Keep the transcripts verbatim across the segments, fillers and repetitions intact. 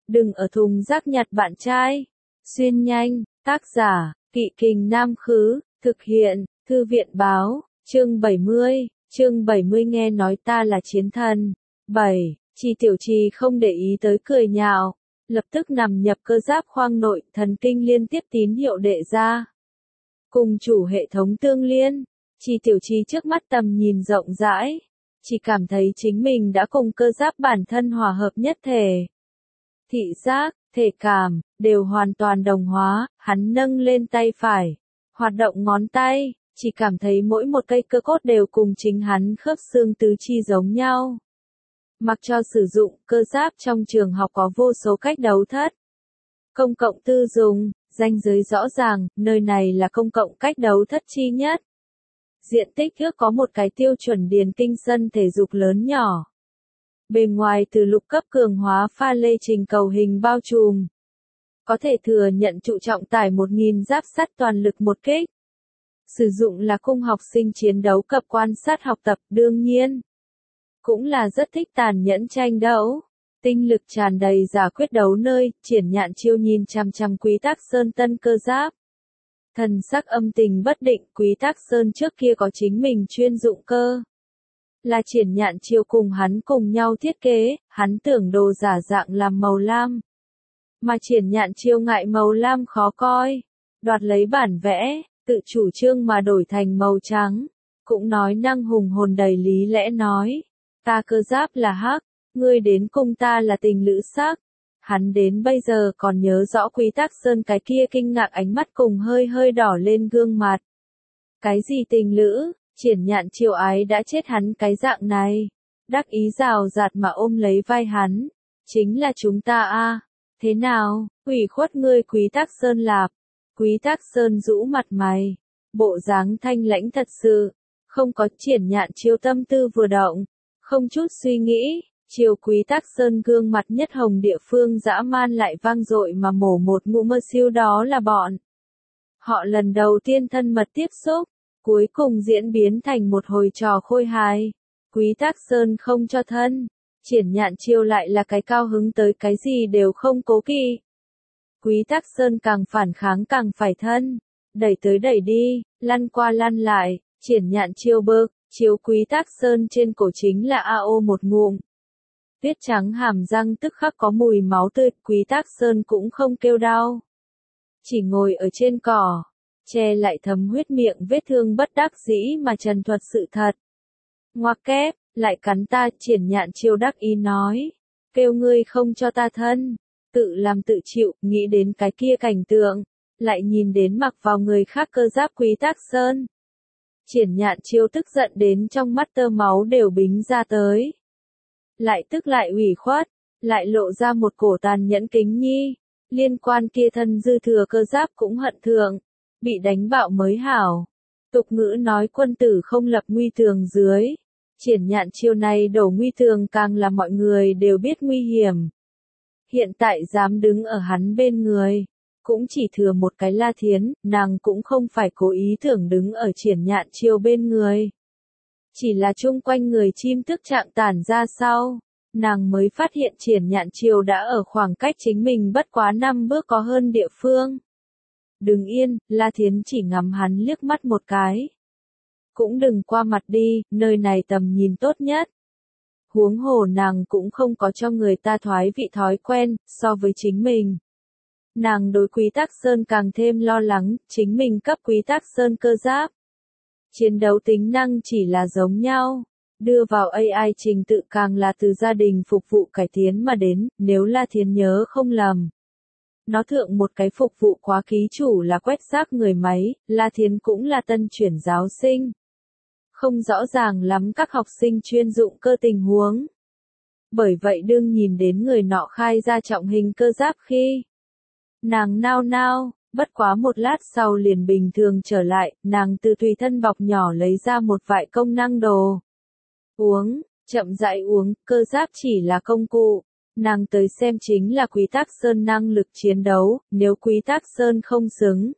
Đừng ở thùng rác nhặt bạn trai. Xuyên nhanh, tác giả, Kỵ Kình Nam Khứ, thực hiện, Thư viện Báo, chương bảy mươi, chương bảy mươi nghe nói ta là chiến thần. bảy. Chi Tiểu Trì không để ý tới cười nhạo, lập tức nằm nhập cơ giáp khoang nội, thần kinh liên tiếp tín hiệu đệ ra. Cùng chủ hệ thống tương liên, Chi Tiểu Trì trước mắt tầm nhìn rộng rãi, chỉ cảm thấy chính mình đã cùng cơ giáp bản thân hòa hợp nhất thể. Thị giác, thể cảm, đều hoàn toàn đồng hóa, hắn nâng lên tay phải, hoạt động ngón tay, chỉ cảm thấy mỗi một cây cơ cốt đều cùng chính hắn khớp xương tứ chi giống nhau. Mặc cho sử dụng, cơ giáp trong trường học có vô số cách đấu thất. Công cộng tư dùng, ranh giới rõ ràng, nơi này là công cộng cách đấu thất chi nhất. Diện tích ước có một cái tiêu chuẩn điền kinh sân thể dục lớn nhỏ. Bề ngoài từ lục cấp cường hóa pha lê trình cầu hình bao trùm. Có thể thừa nhận trụ trọng tải một nghìn giáp sắt toàn lực một kích. Sử dụng là cung học sinh chiến đấu cập quan sát học tập đương nhiên. Cũng là rất thích tàn nhẫn tranh đấu. Tinh lực tràn đầy giả quyết đấu nơi, Triển Nhạn Chiêu nhìn chằm chằm Quý Tắc Sơn tân cơ giáp. Thần sắc âm tình bất định, Quý Tắc Sơn trước kia có chính mình chuyên dụng cơ. Là Triển Nhạn Chiêu cùng hắn cùng nhau thiết kế, hắn tưởng đồ giả dạng làm màu lam. Mà Triển Nhạn Chiêu ngại màu lam khó coi, đoạt lấy bản vẽ, tự chủ trương mà đổi thành màu trắng. Cũng nói năng hùng hồn đầy lý lẽ nói, ta cơ giáp là hắc, ngươi đến cùng ta là tình lữ sắc. Hắn đến bây giờ còn nhớ rõ Quý Tắc Sơn cái kia kinh ngạc ánh mắt cùng hơi hơi đỏ lên gương mặt. Cái gì tình lữ, Triển Nhạn Chiêu ái đã chết hắn cái dạng này. Đắc ý rào rạt mà ôm lấy vai hắn. Chính là chúng ta a. Thế nào, ủy khuất ngươi Quý Tắc Sơn lạp. Quý Tắc Sơn rũ mặt mày. Bộ dáng thanh lãnh thật sự. Không có. Triển Nhạn Chiêu tâm tư vừa động. Không chút suy nghĩ. Chiều Quý Tắc Sơn gương mặt nhất hồng địa phương dã man lại vang dội mà mổ một ngụ mơ siêu, đó là bọn. Họ lần đầu tiên thân mật tiếp xúc, cuối cùng diễn biến thành một hồi trò khôi hài. Quý Tắc Sơn không cho thân, Triển Nhạn Chiêu lại là cái cao hứng tới cái gì đều không cố kỵ. Quý Tắc Sơn càng phản kháng càng phải thân, đẩy tới đẩy đi, lăn qua lăn lại, Triển Nhạn Chiêu bực, chiếu Quý Tắc Sơn trên cổ chính là a o một ngụm. Tuyết trắng hàm răng tức khắc có mùi máu tươi, Quý Tắc Sơn cũng không kêu đau. Chỉ ngồi ở trên cỏ, che lại thấm huyết miệng vết thương bất đắc dĩ mà trần thuật sự thật. Ngoặc kép, lại cắn ta, Triển Nhạn Chiêu đắc ý nói. Kêu ngươi không cho ta thân, tự làm tự chịu, nghĩ đến cái kia cảnh tượng, lại nhìn đến mặc vào người khác cơ giáp Quý Tắc Sơn. Triển Nhạn Chiêu tức giận đến trong mắt tơ máu đều bính ra tới. Lại tức lại ủy khuất, lại lộ ra một cổ tàn nhẫn kính nhi, liên quan kia thân dư thừa cơ giáp cũng hận thượng, bị đánh bạo mới hảo. Tục ngữ nói quân tử không lập nguy tường dưới, Triển Nhạn Chiêu này đổ nguy tường càng là mọi người đều biết nguy hiểm. Hiện tại dám đứng ở hắn bên người, cũng chỉ thừa một cái La Thiến, nàng cũng không phải cố ý tưởng đứng ở Triển Nhạn Chiêu bên người. Chỉ là chung quanh người chim tức trạng tản ra sau, nàng mới phát hiện Triển Nhạn Chiêu đã ở khoảng cách chính mình bất quá năm bước có hơn địa phương. Đừng yên, La Thiến chỉ ngắm hắn liếc mắt một cái. Cũng đừng qua mặt đi, nơi này tầm nhìn tốt nhất. Huống hồ nàng cũng không có cho người ta thoái vị thói quen, so với chính mình. Nàng đối Quý Tắc Sơn càng thêm lo lắng, chính mình cấp Quý Tắc Sơn cơ giáp. Chiến đấu tính năng chỉ là giống nhau, đưa vào a i trình tự càng là từ gia đình phục vụ cải tiến mà đến, nếu La Thiến nhớ không lầm. Nó thượng một cái phục vụ khóa ký chủ là quét rác người máy, La Thiến cũng là tân chuyển giáo sinh. Không rõ ràng lắm các học sinh chuyên dụng cơ tình huống. Bởi vậy đương nhìn đến người nọ khai ra trọng hình cơ giáp khi nàng nao nao. Bất quá một lát sau liền bình thường trở lại, nàng từ tùy thân bọc nhỏ lấy ra một vại công năng đồ. Uống, chậm rãi uống, cơ giáp chỉ là công cụ. Nàng tới xem chính là Quý Tắc Sơn năng lực chiến đấu, nếu Quý Tắc Sơn không xứng.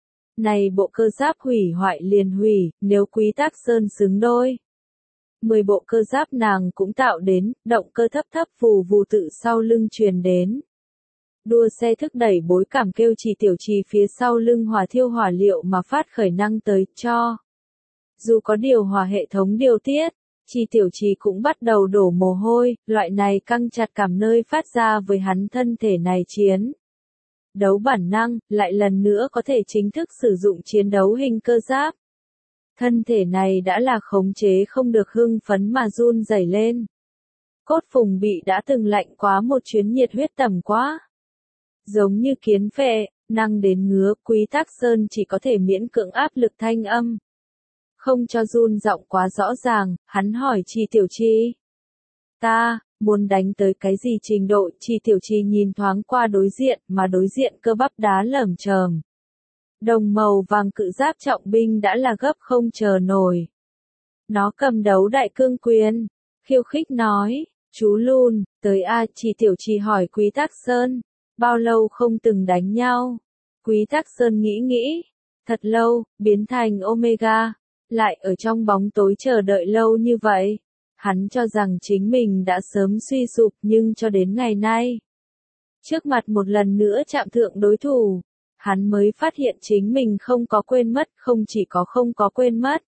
Này bộ cơ giáp hủy hoại liền hủy, nếu Quý Tắc Sơn xứng đôi. Mười bộ cơ giáp nàng cũng tạo đến, động cơ thấp thấp vù vù tự sau lưng truyền đến. đua xe thúc đẩy bối cảm kêu Trì Tiểu Trì phía sau lưng hỏa thiêu hỏa liệu mà phát khởi năng tới cho. Dù có điều hòa hệ thống điều tiết, Trì Tiểu Trì cũng bắt đầu đổ mồ hôi, loại này căng chặt cảm nơi phát ra với hắn thân thể này chiến. Đấu bản năng, lại lần nữa có thể chính thức sử dụng chiến đấu hình cơ giáp. Thân thể này đã là khống chế không được hưng phấn mà run rẩy lên. Cốt phùng bị đã từng lạnh quá một chuyến nhiệt huyết tầm quá. Giống như kiến phệ, năng đến ngứa, Quý Tắc Sơn chỉ có thể miễn cưỡng áp lực thanh âm. Không cho run giọng quá rõ ràng, hắn hỏi Trì Tiểu Trì. Ta, muốn đánh tới cái gì trình độ? Trì Tiểu Trì nhìn thoáng qua đối diện, mà đối diện cơ bắp đá lởm chởm. Đồng màu vàng cự giáp trọng binh đã là gấp không chờ nổi. Nó cầm đấu đại cương quyền, khiêu khích nói, chú Lùn, tới a. Trì Tiểu Trì hỏi Quý Tắc Sơn, bao lâu không từng đánh nhau? Quý Tắc Sơn nghĩ nghĩ, thật lâu, biến thành Omega, lại ở trong bóng tối chờ đợi lâu như vậy. Hắn cho rằng chính mình đã sớm suy sụp nhưng cho đến ngày nay. Trước mặt một lần nữa chạm thượng đối thủ, hắn mới phát hiện chính mình không có quên mất, không chỉ có không có quên mất.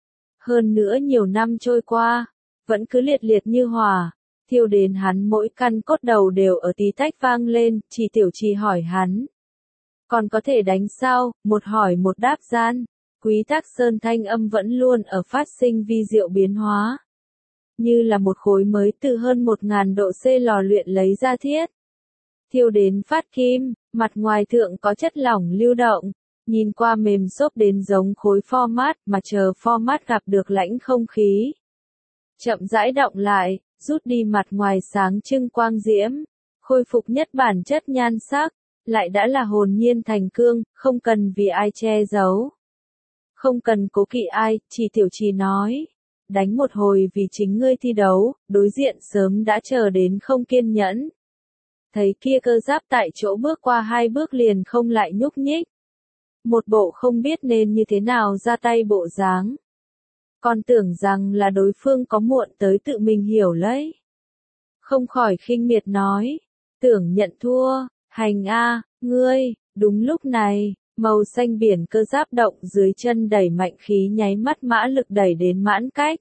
Hơn nữa nhiều năm trôi qua, vẫn cứ liệt liệt như hỏa, thiêu đến hắn mỗi căn cốt đầu đều ở tí tách vang lên. Trì Tiểu Trì hỏi hắn. Còn có thể đánh sao? Một hỏi một đáp gian. Quý Tắc Sơn thanh âm vẫn luôn ở phát sinh vi diệu biến hóa. Như là một khối mới từ hơn một ngàn độ C lò luyện lấy ra thiết. Thiêu đến phát kim, mặt ngoài thượng có chất lỏng lưu động, nhìn qua mềm xốp đến giống khối format mà chờ format gặp được lãnh không khí. Chậm rãi động lại, rút đi mặt ngoài sáng trưng quang diễm, khôi phục nhất bản chất nhan sắc, lại đã là hồn nhiên thành cương, không cần vì ai che giấu. Không cần cố kỵ ai, Trì Tiểu Trì nói. Đánh một hồi vì chính ngươi thi đấu, đối diện sớm đã chờ đến không kiên nhẫn. Thấy kia cơ giáp tại chỗ bước qua hai bước liền không lại nhúc nhích. Một bộ không biết nên như thế nào ra tay bộ dáng. Còn tưởng rằng là đối phương có muộn tới tự mình hiểu lấy. Không khỏi khinh miệt nói, tưởng nhận thua, hành a, ngươi. Đúng lúc này, màu xanh biển cơ giáp động dưới chân đẩy mạnh khí nháy mắt mã lực đẩy đến mãn cách.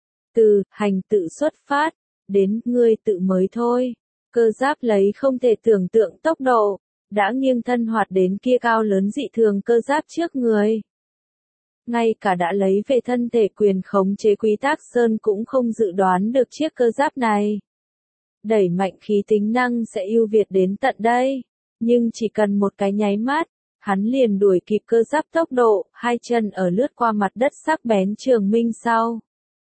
Từ hành tự xuất phát, đến ngươi tự mới thôi. Cơ giáp lấy không thể tưởng tượng tốc độ, đã nghiêng thân hoạt đến kia cao lớn dị thường cơ giáp trước người. Ngay cả đã lấy về thân thể quyền khống chế Quý Tắc Sơn cũng không dự đoán được chiếc cơ giáp này. Đẩy mạnh khí tính năng sẽ ưu việt đến tận đây, nhưng chỉ cần một cái nháy mắt, hắn liền đuổi kịp cơ giáp tốc độ, hai chân ở lướt qua mặt đất sắc bén trường minh sau.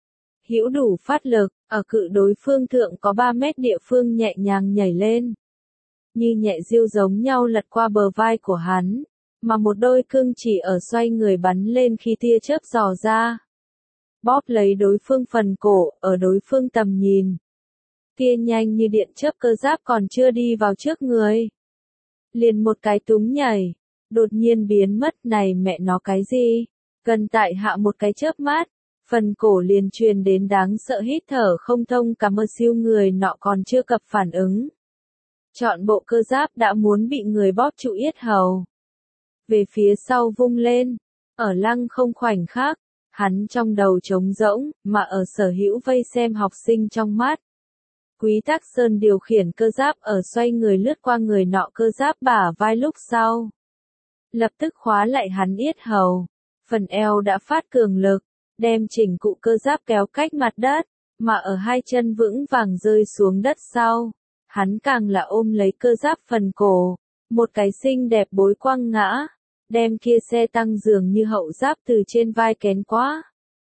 Hữu đủ phát lực, ở cự đối phương thượng có ba mét địa phương nhẹ nhàng nhảy lên. Như nhẹ diêu giống nhau lật qua bờ vai của hắn, mà một đôi cương chỉ ở xoay người bắn lên khi tia chớp dò ra. Bóp lấy đối phương phần cổ, ở đối phương tầm nhìn. Tia nhanh như điện chớp cơ giáp còn chưa đi vào trước người. Liền một cái túng nhảy, đột nhiên biến mất, này mẹ nó cái gì? Gần tại hạ một cái chớp mắt. Phần cổ liền truyền đến đáng sợ hít thở không thông, cả mơ siêu người nọ còn chưa cập phản ứng. Chọn bộ cơ giáp đã muốn bị người bóp trụ yết hầu. Về phía sau vung lên, ở lăng không khoảnh khắc, hắn trong đầu trống rỗng, mà ở sở hữu vây xem học sinh trong mắt. Quý Tắc Sơn điều khiển cơ giáp ở xoay người lướt qua người nọ cơ giáp bả vai lúc sau. Lập tức khóa lại hắn yết hầu, phần eo đã phát cường lực. Đem chỉnh cụ cơ giáp kéo cách mặt đất, mà ở hai chân vững vàng rơi xuống đất sau. Hắn càng là ôm lấy cơ giáp phần cổ, một cái xinh đẹp bối quăng ngã, đem kia xe tăng dường như hậu giáp từ trên vai kén quá.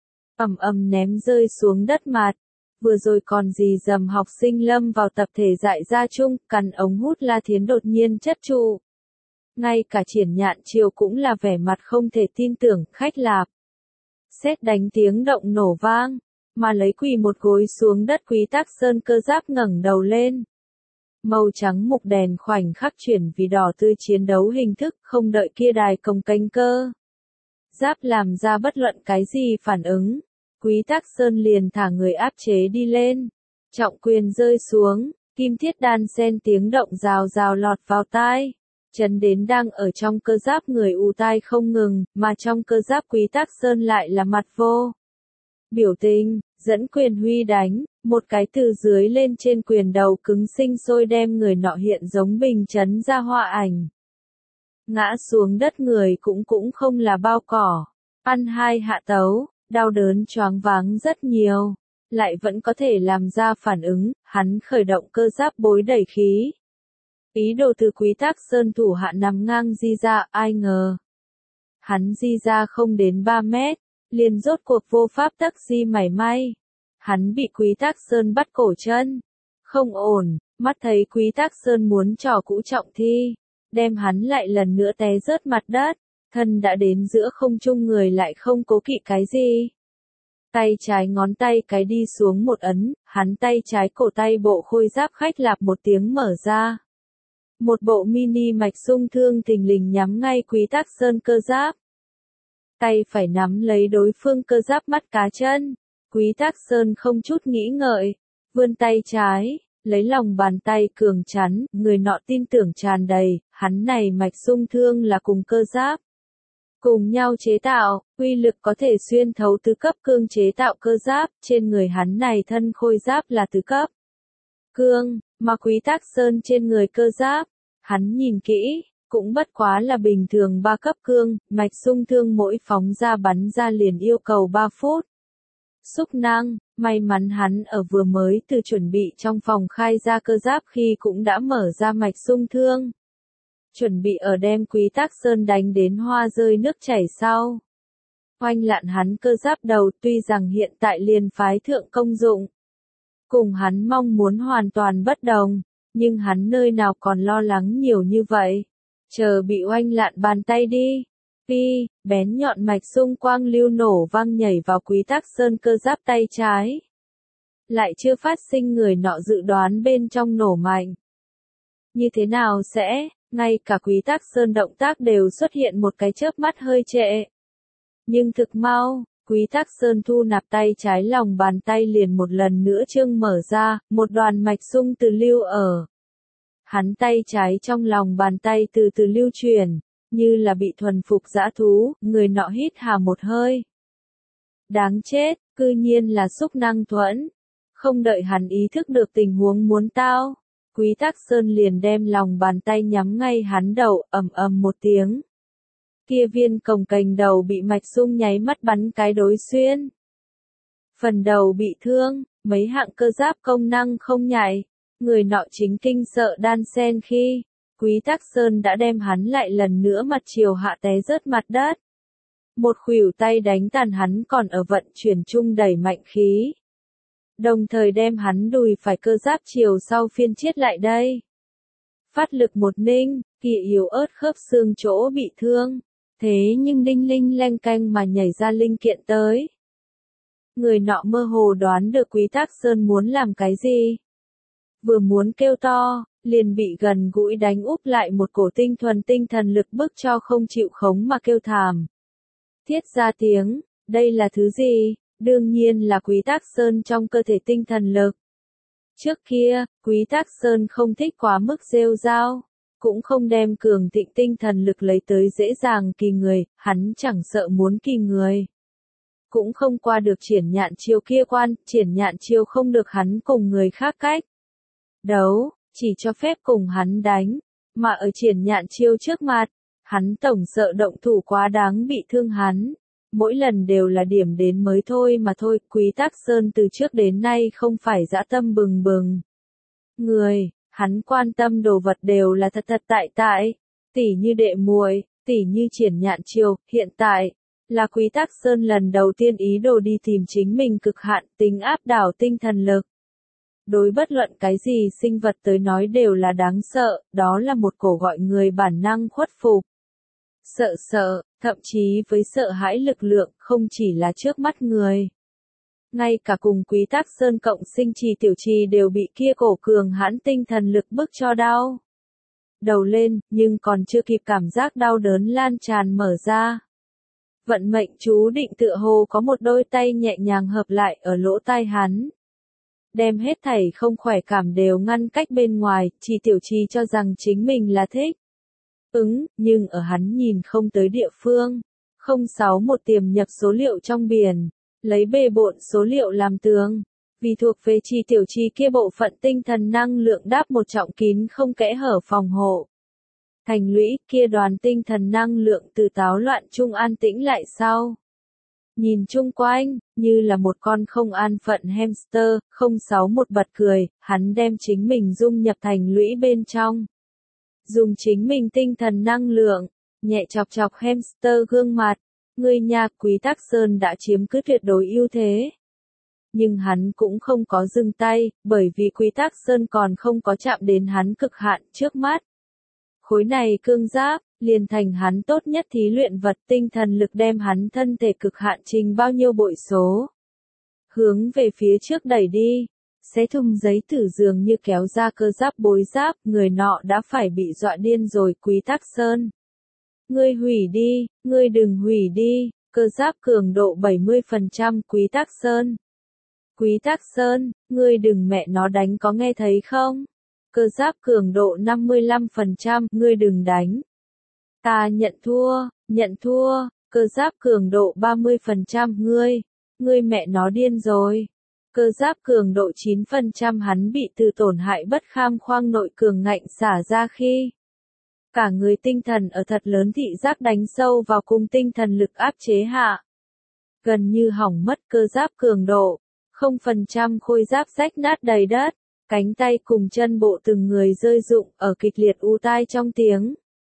Ầm ầm ném rơi xuống đất mặt, vừa rồi còn gì dầm học sinh lâm vào tập thể dại ra chung, cắn ống hút La Thiến đột nhiên chất trụ. Ngay cả Triển Nhạn Triều cũng là vẻ mặt không thể tin tưởng, khách lạp. Sét đánh tiếng động nổ vang, mà lấy quỳ một gối xuống đất Quý Tắc Sơn cơ giáp ngẩng đầu lên. Màu trắng mục đèn khoảnh khắc chuyển vì đỏ tươi chiến đấu hình thức, không đợi kia đài cồng kênh cơ giáp làm ra bất luận cái gì phản ứng. Quý Tắc Sơn liền thả người áp chế đi lên. Trọng quyền rơi xuống, Kim thiết đan sen tiếng động rào rào lọt vào tai. Chấn đến đang ở trong cơ giáp người ù tai không ngừng, mà trong cơ giáp Quý Tắc Sơn lại là mặt vô biểu tình, dẫn quyền huy đánh, một cái từ dưới lên trên quyền đầu cứng sinh sôi đem người nọ hiện giống bình chấn ra hoa ảnh. Ngã xuống đất người cũng cũng không là bao cỏ, ăn hai hạ tấu, đau đớn choáng váng rất nhiều, lại vẫn có thể làm ra phản ứng, hắn khởi động cơ giáp bối đẩy khí. Ý đồ từ Quý Tắc Sơn thủ hạ nằm ngang di ra, ai ngờ. Hắn di ra không đến ba mét, liền rốt cuộc vô pháp tắc di mảy may. Hắn bị Quý Tắc Sơn bắt cổ chân. Không ổn, mắt thấy Quý Tắc Sơn muốn trò cũ trọng thi, đem hắn lại lần nữa té rớt mặt đất, thân đã đến giữa không trung người lại không cố kỵ cái gì. Tay trái ngón tay cái đi xuống một ấn, hắn tay trái cổ tay bộ khôi giáp khách lạp một tiếng mở ra. Một bộ mini mạch sung thương thình lình nhắm ngay Quý Tắc Sơn cơ giáp. Tay phải nắm lấy đối phương cơ giáp mắt cá chân. Quý Tắc Sơn không chút nghĩ ngợi, vươn tay trái, lấy lòng bàn tay cường chắn, người nọ tin tưởng tràn đầy, hắn này mạch sung thương là cùng cơ giáp. Cùng nhau chế tạo, uy lực có thể xuyên thấu tứ cấp cương chế tạo cơ giáp, trên người hắn này thân khôi giáp là tứ cấp cương, mà Quý Tắc Sơn trên người cơ giáp, hắn nhìn kỹ, cũng bất quá là bình thường ba cấp cương, mạch sung thương mỗi phóng ra bắn ra liền yêu cầu ba phút. Xúc năng, may mắn hắn ở vừa mới từ chuẩn bị trong phòng khai ra cơ giáp khi cũng đã mở ra mạch sung thương. Chuẩn bị ở đem Quý Tắc Sơn đánh đến hoa rơi nước chảy sau. Oanh lạn hắn cơ giáp đầu tuy rằng hiện tại liền phái thượng công dụng. Cùng hắn mong muốn hoàn toàn bất đồng, nhưng hắn nơi nào còn lo lắng nhiều như vậy. Chờ bị oanh lạn bàn tay đi. Pi, bén nhọn mạch sung quang lưu nổ vang nhảy vào Quý Tắc Sơn cơ giáp tay trái. Lại chưa phát sinh người nọ dự đoán bên trong nổ mạnh. Như thế nào sẽ, ngay cả Quý Tắc Sơn động tác đều xuất hiện một cái chớp mắt hơi trệ. Nhưng thực mau, Quý Tắc Sơn thu nạp tay trái lòng bàn tay liền một lần nữa trương mở ra, một đoàn mạch sung từ lưu ở. Hắn tay trái trong lòng bàn tay từ từ lưu chuyển, như là bị thuần phục dã thú, người nọ hít hà một hơi. Đáng chết, cư nhiên là xúc năng thuẫn. Không đợi hắn ý thức được tình huống muốn tao, Quý Tắc Sơn liền đem lòng bàn tay nhắm ngay hắn đầu, ầm ầm một tiếng. Kia viên cồng kềnh đầu bị mạch sung nháy mắt bắn cái đối xuyên. Phần đầu bị thương, mấy hạng cơ giáp công năng không nhạy, người nọ chính kinh sợ đan sen khi, Quý Tắc Sơn đã đem hắn lại lần nữa mặt chiều hạ té rớt mặt đất. Một khuỷu tay đánh tàn hắn còn ở vận chuyển chung đẩy mạnh khí. Đồng thời đem hắn đùi phải cơ giáp chiều sau phiên chiết lại đây. Phát lực một ninh, kỳ yếu ớt khớp xương chỗ bị thương. Thế nhưng đinh linh leng canh mà nhảy ra linh kiện tới. Người nọ mơ hồ đoán được Quý Tắc Sơn muốn làm cái gì. Vừa muốn kêu to, liền bị gần gũi đánh úp lại một cổ tinh thuần tinh thần lực bức cho không chịu khống mà kêu thảm. Thiết ra tiếng, đây là thứ gì? Đương nhiên là Quý Tắc Sơn trong cơ thể tinh thần lực. Trước kia, Quý Tắc Sơn không thích quá mức rêu rao, cũng không đem cường thịnh tinh thần lực lấy tới dễ dàng kỳ người, hắn chẳng sợ muốn kỳ người. Cũng không qua được triển nhạn chiêu kia quan, triển nhạn chiêu không được hắn cùng người khác cách đấu, chỉ cho phép cùng hắn đánh, mà ở triển nhạn chiêu trước mặt, hắn tổng sợ động thủ quá đáng bị thương hắn. Mỗi lần đều là điểm đến mới thôi mà thôi, Quý Tắc Sơn từ trước đến nay không phải dã tâm bừng bừng. Người, hắn quan tâm đồ vật đều là thật thật tại tại, tỉ như đệ muội, tỉ như triển nhạn chiêu, hiện tại, là Quý Tắc Sơn lần đầu tiên ý đồ đi tìm chính mình cực hạn tính áp đảo tinh thần lực. Đối bất luận cái gì sinh vật tới nói đều là đáng sợ, đó là một cổ gọi người bản năng khuất phục. Sợ sợ, thậm chí với sợ hãi lực lượng, không chỉ là trước mắt người. Ngay cả cùng Quý Tắc Sơn cộng sinh trì tiểu trì đều bị kia cổ cường hãn tinh thần lực bức cho đau. Đầu lên, nhưng còn chưa kịp cảm giác đau đớn lan tràn mở ra. Vận mệnh chú định tựa hồ có một đôi tay nhẹ nhàng hợp lại ở lỗ tai hắn. đem hết thảy không khỏe cảm đều ngăn cách bên ngoài, Chi Tiểu Chi cho rằng chính mình là thích ứng, nhưng ở hắn nhìn không tới địa phương. không sáu một tiềm nhập số liệu trong biển, lấy bề bộn số liệu làm tường. Vì thuộc về Chi Tiểu Chi kia bộ phận tinh thần năng lượng đáp một trọng kín không kẽ hở phòng hộ. Thành lũy kia đoàn tinh thần năng lượng từ táo loạn trung an tĩnh lại sau. Nhìn chung quanh, như là một con không an phận hamster, không sáu một bật cười, hắn đem chính mình dung nhập thành lũy bên trong. Dùng chính mình tinh thần năng lượng, nhẹ chọc chọc hamster gương mặt, người nhà Quý Tắc Sơn đã chiếm cứ tuyệt đối ưu thế. Nhưng hắn cũng không có dừng tay, bởi vì Quý Tắc Sơn còn không có chạm đến hắn cực hạn trước mắt. Khối này cương giáp, liền thành hắn tốt nhất thí luyện vật tinh thần lực đem hắn thân thể cực hạn trình bao nhiêu bội số. Hướng về phía trước đẩy đi, xé thùng giấy tử dường như kéo ra cơ giáp bối giáp, người nọ đã phải bị dọa điên rồi. Quý Tắc Sơn. Ngươi hủy đi, ngươi đừng hủy đi, cơ giáp cường độ bảy mươi phần trăm. Quý Tắc Sơn. Quý Tắc Sơn, ngươi đừng mẹ nó đánh, có nghe thấy không? Cơ giáp cường độ năm mươi lăm phần trăm, ngươi đừng đánh. Ta nhận thua, nhận thua, cơ giáp cường độ ba mươi phần trăm, ngươi, ngươi mẹ nó điên rồi. Cơ giáp cường độ chín phần trăm, hắn bị từ tổn hại bất kham khoang nội cường ngạnh xả ra khi cả người tinh thần ở thật lớn thị giác đánh sâu vào cùng tinh thần lực áp chế hạ. Gần như hỏng mất. Cơ giáp cường độ không phần trăm, khôi giáp rách nát đầy đất, cánh tay cùng chân bộ từng người rơi rụng ở kịch liệt u tai trong tiếng.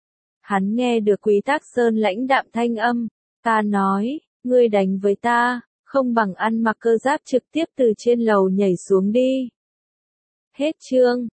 Hắn nghe được Quý Tắc Sơn lãnh đạm thanh âm, ta nói, ngươi đánh với ta, không bằng ăn mặc cơ giáp trực tiếp từ trên lầu nhảy xuống đi. Hết chương.